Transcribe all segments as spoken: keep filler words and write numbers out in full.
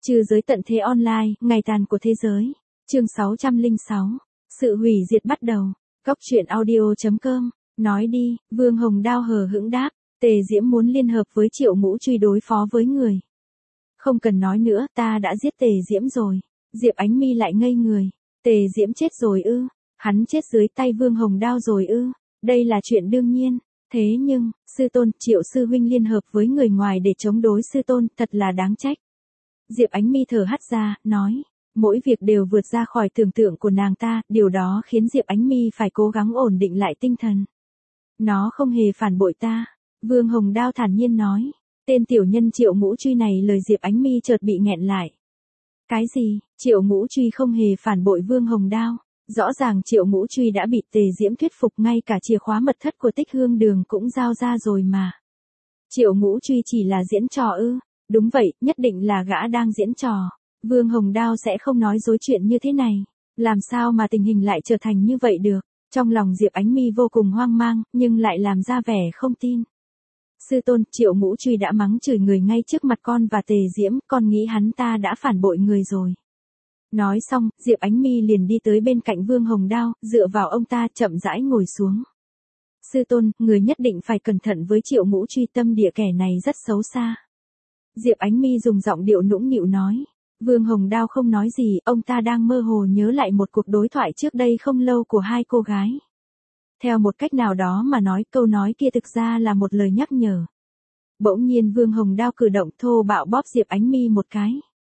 Trừ giới tận thế online, ngày tàn của thế giới. Chương sáu trăm lẻ sáu. Sự hủy diệt bắt đầu. Cóc truyện audio chấm com. Nói đi, Vương Hồng Đao hờ hững đáp, Tề Diễm muốn liên hợp với Triệu Ngũ Truy đối phó với người. Không cần nói nữa, ta đã giết Tề Diễm rồi. Diệp Ánh Mi lại ngây người. Tề Diễm chết rồi ư? Hắn chết dưới tay Vương Hồng Đao rồi ư? Đây là chuyện đương nhiên. Thế nhưng, sư tôn, Triệu sư huynh liên hợp với người ngoài để chống đối sư tôn, thật là đáng trách. Diệp Ánh Mi thở hắt ra, nói, mỗi việc đều vượt ra khỏi tưởng tượng của nàng ta, điều đó khiến Diệp Ánh Mi phải cố gắng ổn định lại tinh thần. Nó không hề phản bội ta. Vương Hồng Đao thản nhiên nói. Tên tiểu nhân Triệu Ngũ Truy này lời Diệp Ánh Mi chợt bị nghẹn lại. Cái gì? Triệu Ngũ Truy không hề phản bội Vương Hồng Đao. Rõ ràng Triệu Ngũ Truy đã bị Tề Diễm thuyết phục, ngay cả chìa khóa mật thất của Tích Hương Đường cũng giao ra rồi mà. Triệu Ngũ Truy chỉ là diễn trò ư? Đúng vậy, nhất định là gã đang diễn trò. Vương Hồng Đao sẽ không nói dối chuyện như thế này. Làm sao mà tình hình lại trở thành như vậy được? Trong lòng Diệp Ánh Mi vô cùng hoang mang, nhưng lại làm ra vẻ không tin. Sư tôn, Triệu Ngũ Truy đã mắng chửi người ngay trước mặt con và Tề Diễm, con nghĩ hắn ta đã phản bội người rồi. Nói xong, Diệp Ánh Mi liền đi tới bên cạnh Vương Hồng Đao, dựa vào ông ta chậm rãi ngồi xuống. Sư tôn, người nhất định phải cẩn thận với Triệu Ngũ Truy, tâm địa kẻ này rất xấu xa. Diệp Ánh Mi dùng giọng điệu nũng nịu nói. Vương Hồng Đao không nói gì, ông ta đang mơ hồ nhớ lại một cuộc đối thoại trước đây không lâu của hai cô gái. Theo một cách nào đó mà nói, câu nói kia thực ra là một lời nhắc nhở. Bỗng nhiên Vương Hồng Đao cử động thô bạo bóp Diệp Ánh Mi một cái.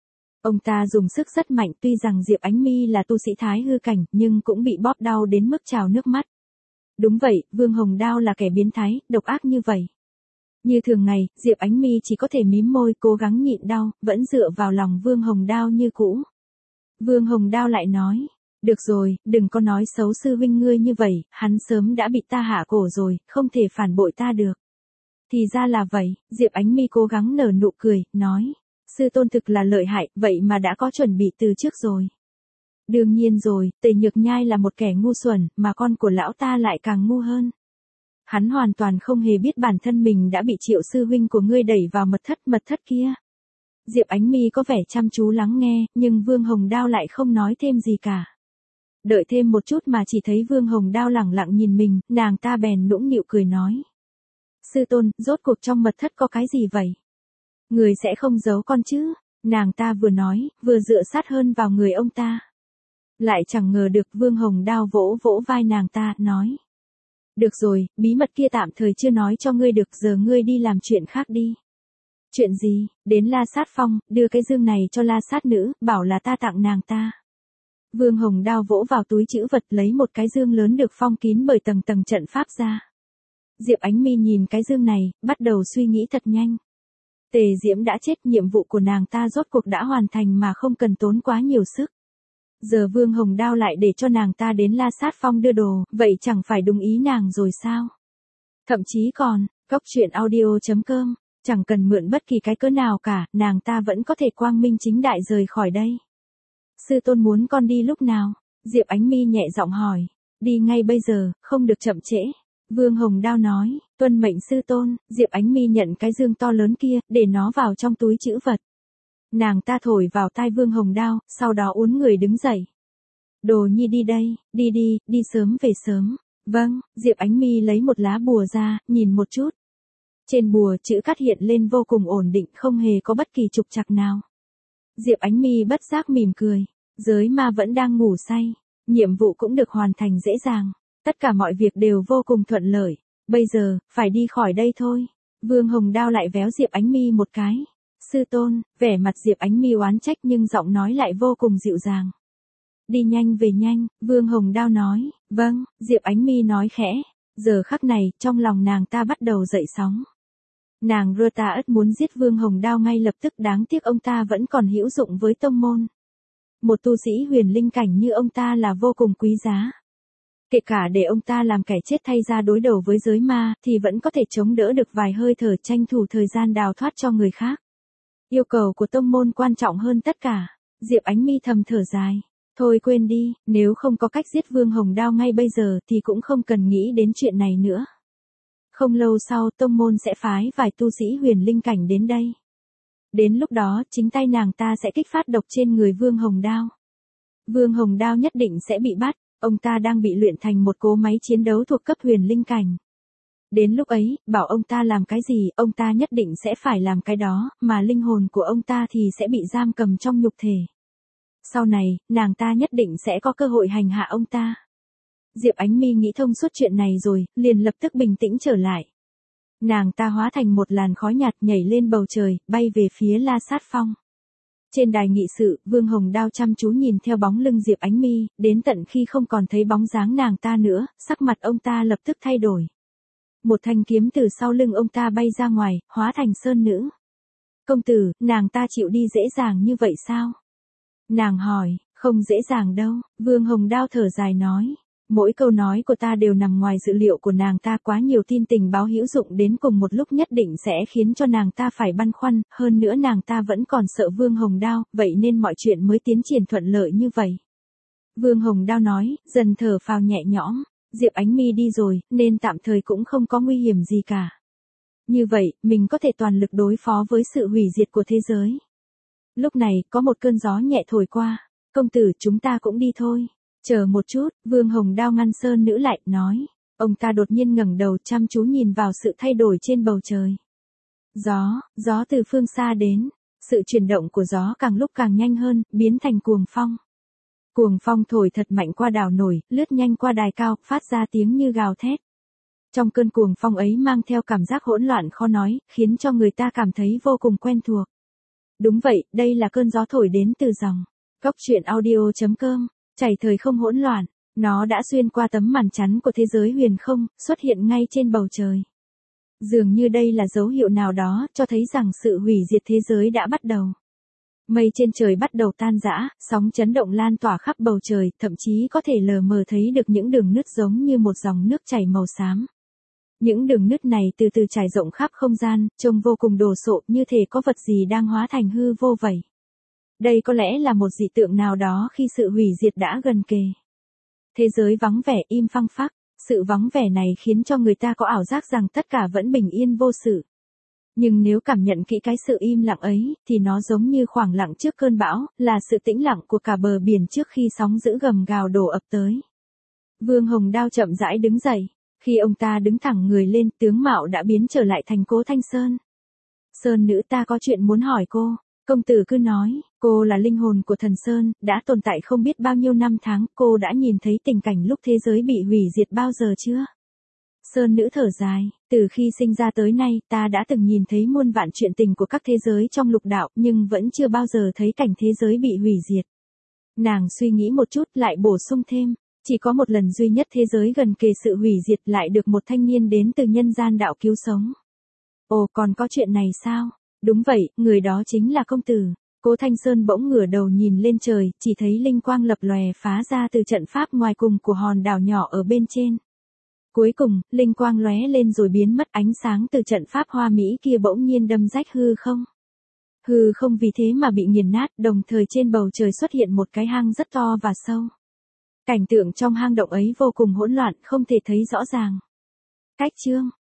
Ông ta dùng sức rất mạnh, tuy rằng Diệp Ánh Mi là tu sĩ thái hư cảnh, nhưng cũng bị bóp đau đến mức trào nước mắt. Đúng vậy, Vương Hồng Đao là kẻ biến thái, độc ác như vậy. Như thường ngày, Diệp Ánh Mi chỉ có thể mím môi cố gắng nhịn đau, vẫn dựa vào lòng Vương Hồng Đao như cũ. Vương Hồng Đao lại nói, được rồi, đừng có nói xấu sư huynh ngươi như vậy, hắn sớm đã bị ta hạ cổ rồi, không thể phản bội ta được. Thì ra là vậy, Diệp Ánh Mi cố gắng nở nụ cười, nói, sư tôn thực là lợi hại, vậy mà đã có chuẩn bị từ trước rồi. Đương nhiên rồi, Tề Nhược Nhai là một kẻ ngu xuẩn, mà con của lão ta lại càng ngu hơn. Hắn hoàn toàn không hề biết bản thân mình đã bị Triệu sư huynh của ngươi đẩy vào mật thất mật thất kia. Diệp Ánh Mi có vẻ chăm chú lắng nghe, nhưng Vương Hồng Đao lại không nói thêm gì cả. Đợi thêm một chút mà chỉ thấy Vương Hồng Đao lẳng lặng nhìn mình, nàng ta bèn nũng nịu cười nói. Sư tôn, rốt cuộc trong mật thất có cái gì vậy? Người sẽ không giấu con chứ? Nàng ta vừa nói, vừa dựa sát hơn vào người ông ta. Lại chẳng ngờ được, Vương Hồng Đao vỗ vỗ vai nàng ta, nói. Được rồi, bí mật kia tạm thời chưa nói cho ngươi được, giờ ngươi đi làm chuyện khác đi. Chuyện gì? Đến La Sát Phong, đưa cái dương này cho La Sát nữ, bảo là ta tặng nàng ta. Vương Hồng Đao vỗ vào túi trữ vật lấy một cái dương lớn được phong kín bởi tầng tầng trận pháp ra. Diệp Ánh Mi nhìn cái dương này, bắt đầu suy nghĩ thật nhanh. Tề Diễm đã chết, nhiệm vụ của nàng ta rốt cuộc đã hoàn thành mà không cần tốn quá nhiều sức. Giờ Vương Hồng Đao lại để cho nàng ta đến La Sát Phong đưa đồ, vậy chẳng phải đúng ý nàng rồi sao? Thậm chí còn, cóc truyện audio chấm com, chẳng cần mượn bất kỳ cái cớ nào cả, nàng ta vẫn có thể quang minh chính đại rời khỏi đây. Sư tôn muốn con đi lúc nào? Diệp Ánh Mi nhẹ giọng hỏi. Đi ngay bây giờ, không được chậm trễ. Vương Hồng Đao nói, tuân mệnh sư tôn. Diệp Ánh Mi nhận cái dương to lớn kia, để nó vào trong túi trữ vật. Nàng ta thổi vào tai Vương Hồng Đao, sau đó uốn người đứng dậy. Đồ nhi đi đây, đi đi, đi sớm về sớm. Vâng, Diệp Ánh Mi lấy một lá bùa ra, nhìn một chút. Trên bùa chữ cắt hiện lên vô cùng ổn định, không hề có bất kỳ trục trặc nào. Diệp Ánh Mi bất giác mỉm cười. Giới ma vẫn đang ngủ say. Nhiệm vụ cũng được hoàn thành dễ dàng. Tất cả mọi việc đều vô cùng thuận lợi. Bây giờ, phải đi khỏi đây thôi. Vương Hồng Đao lại véo Diệp Ánh Mi một cái. Sư tôn, vẻ mặt Diệp Ánh Mi oán trách nhưng giọng nói lại vô cùng dịu dàng. Đi nhanh về nhanh, Vương Hồng Đao nói. Vâng, Diệp Ánh Mi nói khẽ. Giờ khắc này, trong lòng nàng ta bắt đầu dậy sóng. Nàng rơ ta ất muốn giết Vương Hồng Đao ngay lập tức, đáng tiếc ông ta vẫn còn hữu dụng với tông môn. Một tu sĩ huyền linh cảnh như ông ta là vô cùng quý giá. Kể cả để ông ta làm kẻ chết thay ra đối đầu với giới ma, thì vẫn có thể chống đỡ được vài hơi thở, tranh thủ thời gian đào thoát cho người khác. Yêu cầu của tông môn quan trọng hơn tất cả. Diệp Ánh Mi thầm thở dài. Thôi quên đi, nếu không có cách giết Vương Hồng Đao ngay bây giờ thì cũng không cần nghĩ đến chuyện này nữa. Không lâu sau, tông môn sẽ phái vài tu sĩ huyền linh cảnh đến đây. Đến lúc đó, chính tay nàng ta sẽ kích phát độc trên người Vương Hồng Đao. Vương Hồng Đao nhất định sẽ bị bắt, ông ta đang bị luyện thành một cỗ máy chiến đấu thuộc cấp huyền linh cảnh. Đến lúc ấy, bảo ông ta làm cái gì, ông ta nhất định sẽ phải làm cái đó, mà linh hồn của ông ta thì sẽ bị giam cầm trong nhục thể. Sau này, nàng ta nhất định sẽ có cơ hội hành hạ ông ta. Diệp Ánh Mi nghĩ thông suốt chuyện này rồi, liền lập tức bình tĩnh trở lại. Nàng ta hóa thành một làn khói nhạt nhảy lên bầu trời, bay về phía La Sát Phong. Trên đài nghị sự, Vương Hồng Đao chăm chú nhìn theo bóng lưng Diệp Ánh Mi, đến tận khi không còn thấy bóng dáng nàng ta nữa, sắc mặt ông ta lập tức thay đổi. Một thanh kiếm từ sau lưng ông ta bay ra ngoài, hóa thành sơn nữ. Công tử, nàng ta chịu đi dễ dàng như vậy sao? Nàng hỏi, không dễ dàng đâu, Vương Hồng Đao thở dài nói. Mỗi câu nói của ta đều nằm ngoài dự liệu của nàng ta, quá nhiều tin tình báo hữu dụng đến cùng một lúc nhất định sẽ khiến cho nàng ta phải băn khoăn, hơn nữa nàng ta vẫn còn sợ Vương Hồng Đao, vậy nên mọi chuyện mới tiến triển thuận lợi như vậy. Vương Hồng Đao nói, dần thở phào nhẹ nhõm, Diệp Ánh Mi đi rồi, nên tạm thời cũng không có nguy hiểm gì cả. Như vậy, mình có thể toàn lực đối phó với sự hủy diệt của thế giới. Lúc này, có một cơn gió nhẹ thổi qua, công tử chúng ta cũng đi thôi. Chờ một chút, Vương Hồng Đao ngăn sơn nữ lại, nói. Ông ta đột nhiên ngẩng đầu chăm chú nhìn vào sự thay đổi trên bầu trời. Gió, gió từ phương xa đến. Sự chuyển động của gió càng lúc càng nhanh hơn, biến thành cuồng phong. Cuồng phong thổi thật mạnh qua đảo nổi, lướt nhanh qua đài cao, phát ra tiếng như gào thét. Trong cơn cuồng phong ấy mang theo cảm giác hỗn loạn khó nói, khiến cho người ta cảm thấy vô cùng quen thuộc. Đúng vậy, đây là cơn gió thổi đến từ dòng. Góc truyện audio chấm com. Chảy thời không hỗn loạn, nó đã xuyên qua tấm màn chắn của thế giới huyền không, xuất hiện ngay trên bầu trời. Dường như đây là dấu hiệu nào đó, cho thấy rằng sự hủy diệt thế giới đã bắt đầu. Mây trên trời bắt đầu tan rã, sóng chấn động lan tỏa khắp bầu trời, thậm chí có thể lờ mờ thấy được những đường nứt giống như một dòng nước chảy màu xám. Những đường nứt này từ từ trải rộng khắp không gian, trông vô cùng đồ sộ, như thể có vật gì đang hóa thành hư vô vậy. Đây có lẽ là một dị tượng nào đó khi sự hủy diệt đã gần kề. Thế giới vắng vẻ im phăng phắc, sự vắng vẻ này khiến cho người ta có ảo giác rằng tất cả vẫn bình yên vô sự. Nhưng nếu cảm nhận kỹ cái sự im lặng ấy, thì nó giống như khoảng lặng trước cơn bão, là sự tĩnh lặng của cả bờ biển trước khi sóng dữ gầm gào đổ ập tới. Vương Hồng Đao chậm rãi đứng dậy, khi ông ta đứng thẳng người lên, tướng mạo đã biến trở lại thành Cố Thanh Sơn. Sơn nữ, ta có chuyện muốn hỏi cô. Công tử cứ nói, cô là linh hồn của thần Sơn, đã tồn tại không biết bao nhiêu năm tháng, cô đã nhìn thấy tình cảnh lúc thế giới bị hủy diệt bao giờ chưa? Sơn nữ thở dài, từ khi sinh ra tới nay, ta đã từng nhìn thấy muôn vạn chuyện tình của các thế giới trong lục đạo, nhưng vẫn chưa bao giờ thấy cảnh thế giới bị hủy diệt. Nàng suy nghĩ một chút, lại bổ sung thêm, chỉ có một lần duy nhất thế giới gần kề sự hủy diệt lại được một thanh niên đến từ nhân gian đạo cứu sống. Ồ, còn có chuyện này sao? Đúng vậy, người đó chính là công tử. Cố Thanh Sơn bỗng ngửa đầu nhìn lên trời, chỉ thấy linh quang lập lòe phá ra từ trận pháp ngoài cùng của hòn đảo nhỏ ở bên trên. Cuối cùng, linh quang lóe lên rồi biến mất, ánh sáng từ trận pháp hoa mỹ kia bỗng nhiên đâm rách hư không. Hư không vì thế mà bị nghiền nát, đồng thời trên bầu trời xuất hiện một cái hang rất to và sâu. Cảnh tượng trong hang động ấy vô cùng hỗn loạn, không thể thấy rõ ràng. Cách chương